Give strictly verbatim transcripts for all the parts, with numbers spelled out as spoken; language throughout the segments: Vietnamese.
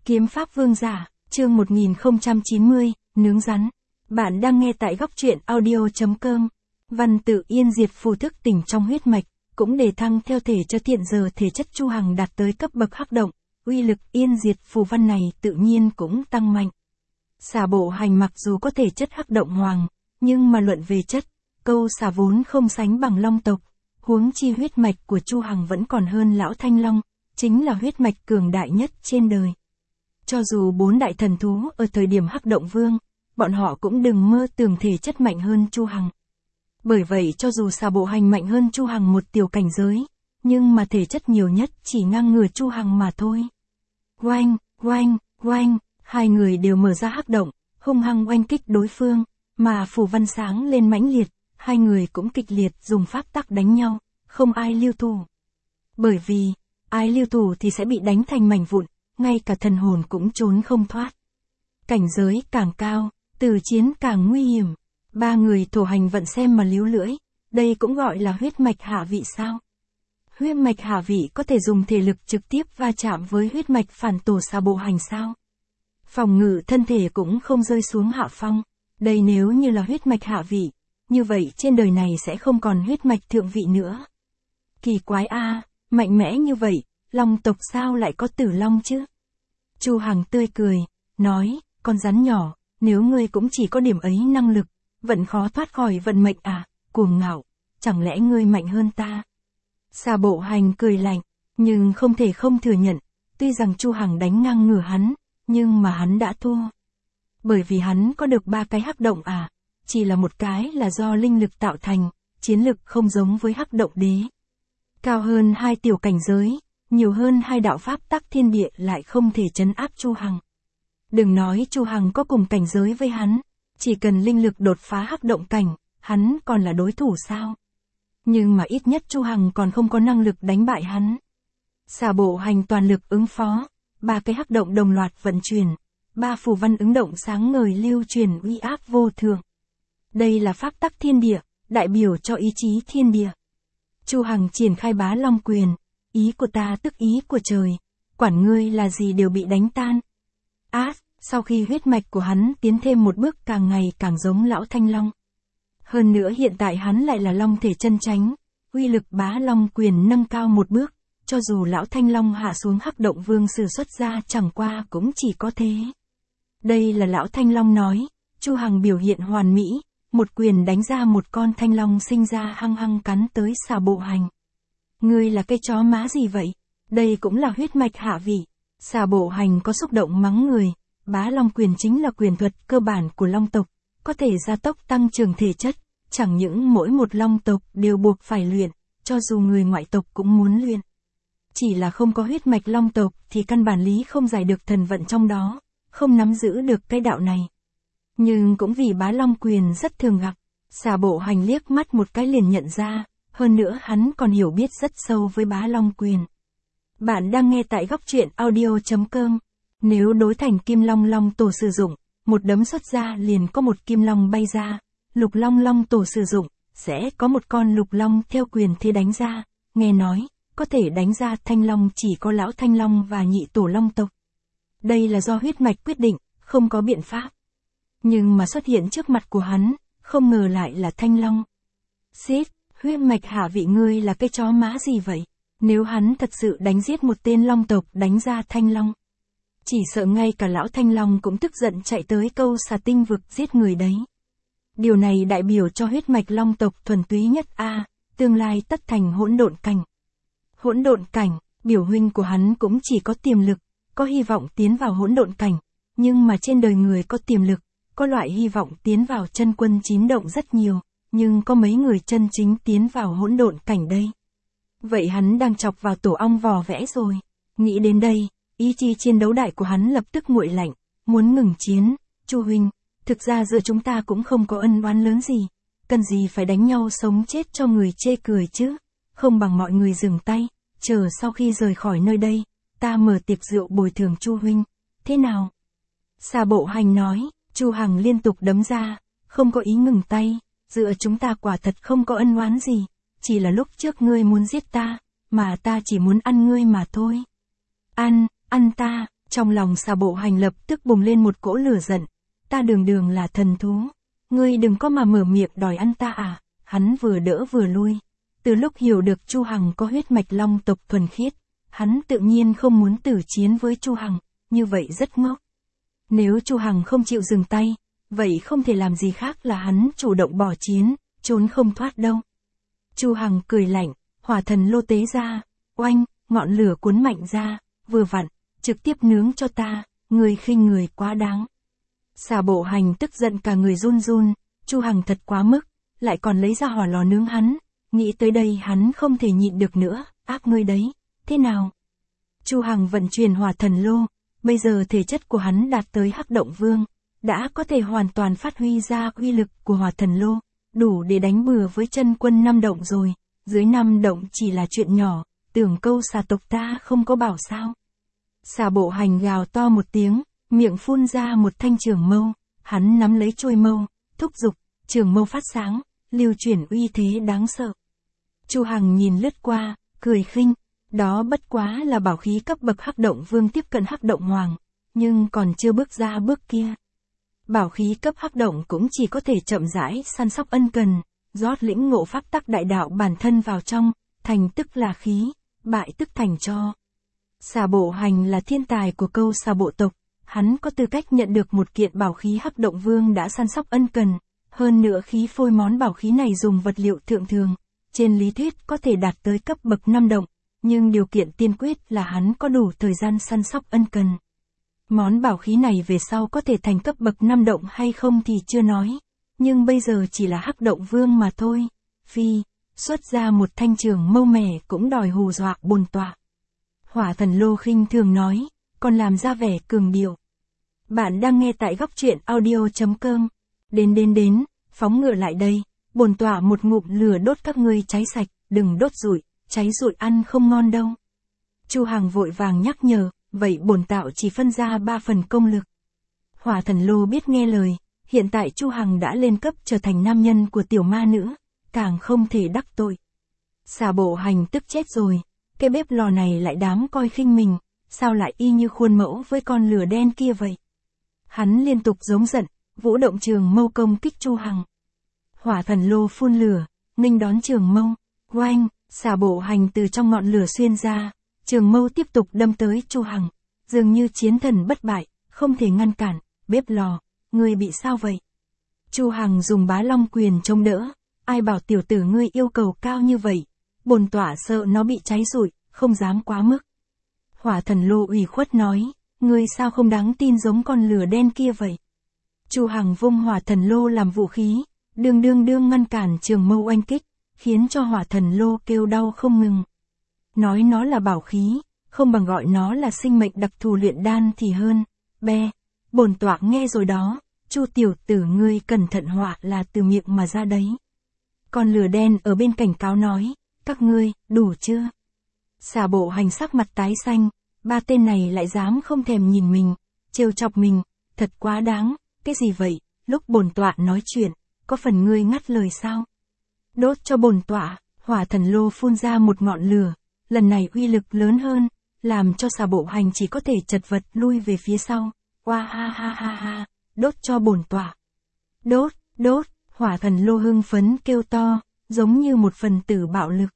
Kiếm pháp vương giả, chương một nghìn không trăm chín mươi, nướng rắn. Bạn đang nghe tại góc truyện audio chấm com. Văn tự yên diệt phù thức tỉnh trong huyết mạch, cũng đề thăng theo thể cho hiện giờ thể chất Chu Hằng đạt tới cấp bậc hắc động, uy lực yên diệt phù văn này tự nhiên cũng tăng mạnh. Xà bộ hành mặc dù có thể chất hắc động hoàng, nhưng mà luận về chất, câu xà vốn không sánh bằng long tộc, huống chi huyết mạch của Chu Hằng vẫn còn hơn lão Thanh Long, chính là huyết mạch cường đại nhất trên đời. Cho dù bốn đại thần thú ở thời điểm hắc động vương, bọn họ cũng đừng mơ tưởng thể chất mạnh hơn Chu Hằng. Bởi vậy cho dù xà bộ hành mạnh hơn Chu Hằng một tiểu cảnh giới, nhưng mà thể chất nhiều nhất chỉ ngang ngửa Chu Hằng mà thôi. Oanh, oanh, oanh, hai người đều mở ra hắc động, hung hăng oanh kích đối phương, mà phù văn sáng lên mãnh liệt, hai người cũng kịch liệt dùng pháp tắc đánh nhau, không ai lưu thủ. Bởi vì, ai lưu thủ thì sẽ bị đánh thành mảnh vụn, ngay cả thần hồn cũng trốn không thoát. Cảnh giới càng cao, từ chiến càng nguy hiểm. Ba người thổ hành vận xem mà líu lưỡi, đây cũng gọi là huyết mạch hạ vị sao? Huyết mạch hạ vị có thể dùng thể lực trực tiếp va chạm với huyết mạch phản tổ xà bộ hành sao? Phòng ngự thân thể cũng không rơi xuống hạ phong. Đây nếu như là huyết mạch hạ vị, như vậy trên đời này sẽ không còn huyết mạch thượng vị nữa. Kỳ quái a, à, mạnh mẽ như vậy, long tộc sao lại có tử long chứ? Chu Hằng tươi cười, nói, con rắn nhỏ, nếu ngươi cũng chỉ có điểm ấy năng lực, vẫn khó thoát khỏi vận mệnh à, cuồng ngạo, chẳng lẽ ngươi mạnh hơn ta? Xà bộ hành cười lạnh, nhưng không thể không thừa nhận, tuy rằng Chu Hằng đánh ngang ngửa hắn, nhưng mà hắn đã thua. Bởi vì hắn có được ba cái hắc động à, chỉ là một cái là do linh lực tạo thành, chiến lực không giống với hắc động đế. Cao hơn hai tiểu cảnh giới, nhiều hơn hai đạo pháp tắc thiên địa lại không thể trấn áp Chu Hằng. Đừng nói Chu Hằng có cùng cảnh giới với hắn, chỉ cần linh lực đột phá hắc động cảnh, hắn còn là đối thủ sao? Nhưng mà ít nhất Chu Hằng còn không có năng lực đánh bại hắn. Xà bộ hành toàn lực ứng phó, ba cái hắc động đồng loạt vận chuyển, ba phù văn ứng động sáng ngời lưu truyền uy áp vô thường. Đây là pháp tắc thiên địa, đại biểu cho ý chí thiên địa. Chu Hằng triển khai bá long quyền, ý của ta tức ý của trời, quản ngươi là gì đều bị đánh tan. Át, sau khi huyết mạch của hắn tiến thêm một bước càng ngày càng giống lão Thanh Long. Hơn nữa hiện tại hắn lại là long thể chân chánh, uy lực bá long quyền nâng cao một bước, cho dù lão Thanh Long hạ xuống hắc động vương sử xuất ra chẳng qua cũng chỉ có thế. Đây là lão Thanh Long nói, Chu Hằng biểu hiện hoàn mỹ, một quyền đánh ra một con thanh long sinh ra hăng hăng cắn tới xà bộ hành. Ngươi là cái chó má gì vậy? Đây cũng là huyết mạch hạ vị. Xà bộ hành có xúc động mắng người, bá long quyền chính là quyền thuật cơ bản của long tộc, có thể gia tốc tăng trưởng thể chất, chẳng những mỗi một long tộc đều buộc phải luyện, cho dù người ngoại tộc cũng muốn luyện. Chỉ là không có huyết mạch long tộc thì căn bản lý không giải được thần vận trong đó, không nắm giữ được cái đạo này. Nhưng cũng vì bá long quyền rất thường gặp, xà bộ hành liếc mắt một cái liền nhận ra, hơn nữa hắn còn hiểu biết rất sâu với bá long quyền. Bạn đang nghe tại góc truyện audio chấm com. Nếu đối thành kim long long tổ sử dụng, một đấm xuất ra liền có một kim long bay ra, lục long long tổ sử dụng, sẽ có một con lục long theo quyền thế đánh ra, nghe nói, có thể đánh ra thanh long chỉ có lão Thanh Long và nhị tổ long tộc. Đây là do huyết mạch quyết định, không có biện pháp. Nhưng mà xuất hiện trước mặt của hắn, không ngờ lại là thanh long. Xít, huyết mạch hạ vị ngươi là cái chó má gì vậy? Nếu hắn thật sự đánh giết một tên long tộc đánh ra thanh long, chỉ sợ ngay cả lão Thanh Long cũng tức giận chạy tới câu xà tinh vực giết người đấy. Điều này đại biểu cho huyết mạch long tộc thuần túy nhất a, à, tương lai tất thành hỗn độn cảnh. Hỗn độn cảnh, biểu huynh của hắn cũng chỉ có tiềm lực, có hy vọng tiến vào hỗn độn cảnh, nhưng mà trên đời người có tiềm lực, có loại hy vọng tiến vào chân quân chín động rất nhiều, nhưng có mấy người chân chính tiến vào hỗn độn cảnh đây. Vậy hắn đang chọc vào tổ ong vò vẽ rồi. Nghĩ đến đây, ý chí chiến đấu đại của hắn lập tức nguội lạnh, muốn ngừng chiến. Chu huynh, thực ra giữa chúng ta cũng không có ân oán lớn gì, cần gì phải đánh nhau sống chết cho người chê cười chứ, không bằng mọi người dừng tay, chờ sau khi rời khỏi nơi đây, ta mở tiệc rượu bồi thường Chu huynh, thế nào? Xà bộ hành nói, Chu Hằng liên tục đấm ra, không có ý ngừng tay, giữa chúng ta quả thật không có ân oán gì, chỉ là lúc trước ngươi muốn giết ta, mà ta chỉ muốn ăn ngươi mà thôi. Ăn, ăn ta, Trong lòng Xà Bộ Hành lập tức bùng lên một cỗ lửa giận. Ta đường đường là thần thú. Ngươi đừng có mà mở miệng đòi ăn ta à. Hắn vừa đỡ vừa lui. Từ lúc hiểu được Chu Hằng có huyết mạch long tộc thuần khiết, hắn tự nhiên không muốn tử chiến với Chu Hằng, như vậy rất ngốc. Nếu Chu Hằng không chịu dừng tay, vậy không thể làm gì khác là hắn chủ động bỏ chiến, trốn không thoát đâu. Chu Hằng cười lạnh, hỏa thần lô tế ra, oanh, ngọn lửa cuốn mạnh ra, vừa vặn, trực tiếp nướng cho ta, người khinh người quá đáng. Xà Bộ Hành tức giận cả người run run, Chu Hằng thật quá mức, lại còn lấy ra hỏa lò nướng hắn, nghĩ tới đây hắn không thể nhịn được nữa, ác ngươi đấy, thế nào? Chu Hằng vận chuyển hỏa thần lô, bây giờ thể chất của hắn đạt tới Hắc Động Vương, đã có thể hoàn toàn phát huy ra uy lực của hỏa thần lô, đủ để đánh bừa với chân quân năm động rồi, dưới năm động chỉ là chuyện nhỏ, tưởng câu xà tộc ta không có bảo sao. Xà Bộ Hành gào to một tiếng, miệng phun ra một thanh trường mâu, hắn nắm lấy chuôi mâu, thúc giục, trường mâu phát sáng, lưu chuyển uy thế đáng sợ. Chu Hằng nhìn lướt qua, cười khinh, đó bất quá là bảo khí cấp bậc Hắc Động Vương tiếp cận Hắc Động Hoàng, nhưng còn chưa bước ra bước kia. Bảo khí cấp Hắc Động cũng chỉ có thể chậm rãi săn sóc ân cần, rót lĩnh ngộ pháp tắc đại đạo bản thân vào trong, thành tức là khí, bại tức thành cho. Xà Bộ Hành là thiên tài của câu xà bộ tộc, hắn có tư cách nhận được một kiện bảo khí Hắc Động Vương đã săn sóc ân cần, hơn nữa khí phôi món bảo khí này dùng vật liệu thượng thường, trên lý thuyết có thể đạt tới cấp bậc năm động, nhưng điều kiện tiên quyết là hắn có đủ thời gian săn sóc ân cần. Món bảo khí này về sau có thể thành cấp bậc năm động hay không thì chưa nói, nhưng bây giờ chỉ là Hắc Động Vương mà thôi. Phi, xuất ra một thanh trường mâu mẻ cũng đòi hù dọa bồn tọa. Hỏa thần lô khinh thường nói, còn làm ra vẻ cường điệu. Bạn đang nghe tại góc truyện audio chấm com. Đến đến đến, phóng ngựa lại đây, bồn tọa một ngụm lửa đốt các ngươi cháy sạch, đừng đốt rụi, cháy rụi ăn không ngon đâu. Chu Hằng vội vàng nhắc nhở, vậy bổn tạo chỉ phân ra ba phần công lực. Hỏa thần lô biết nghe lời, hiện tại Chu Hằng đã lên cấp trở thành nam nhân của tiểu ma nữ, càng không thể đắc tội. Xà Bộ Hành tức chết rồi, cái bếp lò này lại dám coi khinh mình, sao lại y như khuôn mẫu với con lửa đen kia vậy. Hắn liên tục giống giận, vũ động trường mâu công kích Chu Hằng. Hỏa thần lô phun lửa, nghênh đón trường mâu, oanh, Xà Bộ Hành từ trong ngọn lửa xuyên ra, trường mâu tiếp tục đâm tới Chu Hằng, dường như chiến thần bất bại, không thể ngăn cản. Bếp lò, ngươi bị sao vậy? Chu Hằng dùng bá long quyền chống đỡ, ai bảo tiểu tử ngươi yêu cầu cao như vậy, bồn tỏa sợ nó bị cháy rụi, không dám quá mức. Hỏa thần lô ủy khuất nói, ngươi sao không đáng tin giống con lửa đen kia vậy? Chu Hằng vung hỏa thần lô làm vũ khí, đương đương đương ngăn cản trường mâu oanh kích, khiến cho hỏa thần lô kêu đau không ngừng. Nói nó là bảo khí, không bằng gọi nó là sinh mệnh đặc thù luyện đan thì hơn. Be, bổn tọa nghe rồi đó, Chu tiểu tử ngươi cẩn thận, họa là từ miệng mà ra đấy. Con lửa đen ở bên cảnh cáo nói, các ngươi, đủ chưa? Xà Bộ Hành sắc mặt tái xanh, ba tên này lại dám không thèm nhìn mình, trêu chọc mình, thật quá đáng, cái gì vậy? Lúc bổn tọa nói chuyện, có phần ngươi ngắt lời sao? Đốt cho bổn tọa. Hỏa thần lô phun ra một ngọn lửa, lần này uy lực lớn hơn, làm cho Xà Bộ Hành chỉ có thể chật vật lui về phía sau. Oa ha ha ha ha, đốt cho bổn tọa. Đốt, đốt, hỏa thần lô hưng phấn kêu to, giống như một phần tử bạo lực.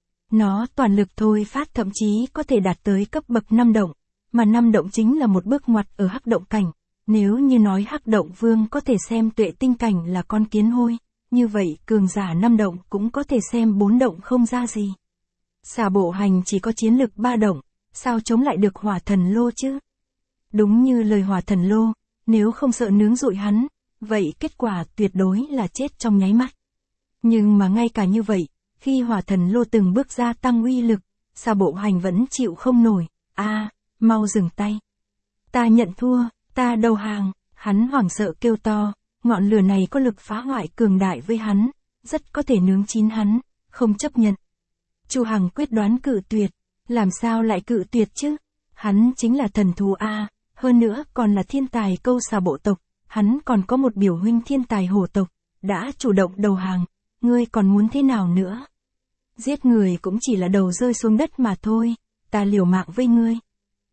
Nó toàn lực thôi phát, thậm chí có thể đạt tới cấp bậc năm động, mà năm động chính là một bước ngoặt ở Hắc Động cảnh. Nếu như nói Hắc Động Vương có thể xem tuệ tinh cảnh là con kiến hôi, như vậy cường giả năm động cũng có thể xem bốn động không ra gì. Xà Bộ Hành chỉ có chiến lực ba động, sao chống lại được hỏa thần lô chứ? Đúng như lời hỏa thần lô, nếu không sợ nướng rụi hắn, vậy kết quả tuyệt đối là chết trong nháy mắt. Nhưng mà ngay cả như vậy, khi hỏa thần lô từng bước gia tăng uy lực, Xà Bộ Hành vẫn chịu không nổi. A, à, mau dừng tay. Ta nhận thua, ta đầu hàng. Hắn hoảng sợ kêu to, ngọn lửa này có lực phá hoại cường đại với hắn, rất có thể nướng chín hắn, không chấp nhận. Chu Hằng quyết đoán cự tuyệt, làm sao lại cự tuyệt chứ? Hắn chính là thần thú a, hơn nữa còn là thiên tài câu xà bộ tộc, hắn còn có một biểu huynh thiên tài hổ tộc, đã chủ động đầu hàng, ngươi còn muốn thế nào nữa? Giết người cũng chỉ là đầu rơi xuống đất mà thôi, ta liều mạng với ngươi.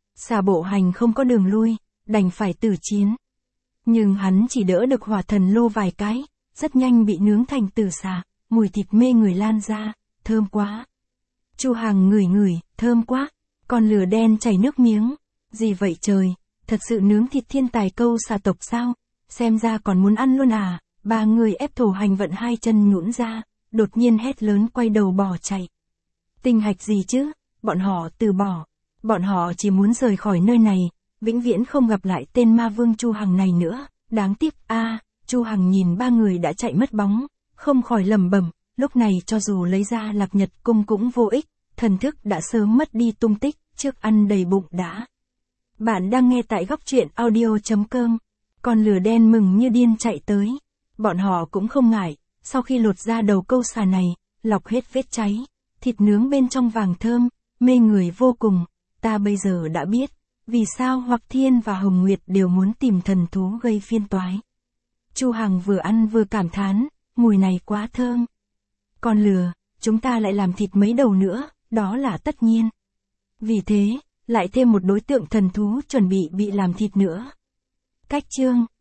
Xà Bộ Hành không có đường lui, đành phải tử chiến. Nhưng hắn chỉ đỡ được hỏa thần lô vài cái, rất nhanh bị nướng thành tử xà, mùi thịt mê người lan ra, thơm quá. Chu Hằng ngửi ngửi, thơm quá, con lửa đen chảy nước miếng. Gì vậy trời, thật sự nướng thịt thiên tài câu xà tộc sao, xem ra còn muốn ăn luôn à. Ba người ép Thổ Hành vận hai chân nhũn ra, đột nhiên hét lớn quay đầu bỏ chạy. Tinh hạch gì chứ, bọn họ từ bỏ, bọn họ chỉ muốn rời khỏi nơi này, vĩnh viễn không gặp lại tên ma vương Chu Hằng này nữa. Đáng tiếc a, à, Chu Hằng nhìn ba người đã chạy mất bóng, không khỏi lẩm bẩm, lúc này cho dù lấy ra Lạc Nhật cung cũng vô ích, thần thức đã sớm mất đi tung tích, trước ăn đầy bụng đã. Bạn đang nghe tại góc truyện audio chấm com. Con lửa đen mừng như điên chạy tới. Bọn họ cũng không ngại, sau khi lột ra đầu câu xà này, lọc hết vết cháy, thịt nướng bên trong vàng thơm, mê người vô cùng. Ta bây giờ đã biết, vì sao Hoặc Thiên và Hồng Nguyệt đều muốn tìm thần thú gây phiên toái. Chu Hằng vừa ăn vừa cảm thán, mùi này quá thơm. Con lừa, chúng ta lại làm thịt mấy đầu nữa, đó là tất nhiên. Vì thế, lại thêm một đối tượng thần thú chuẩn bị bị làm thịt nữa. Cách chương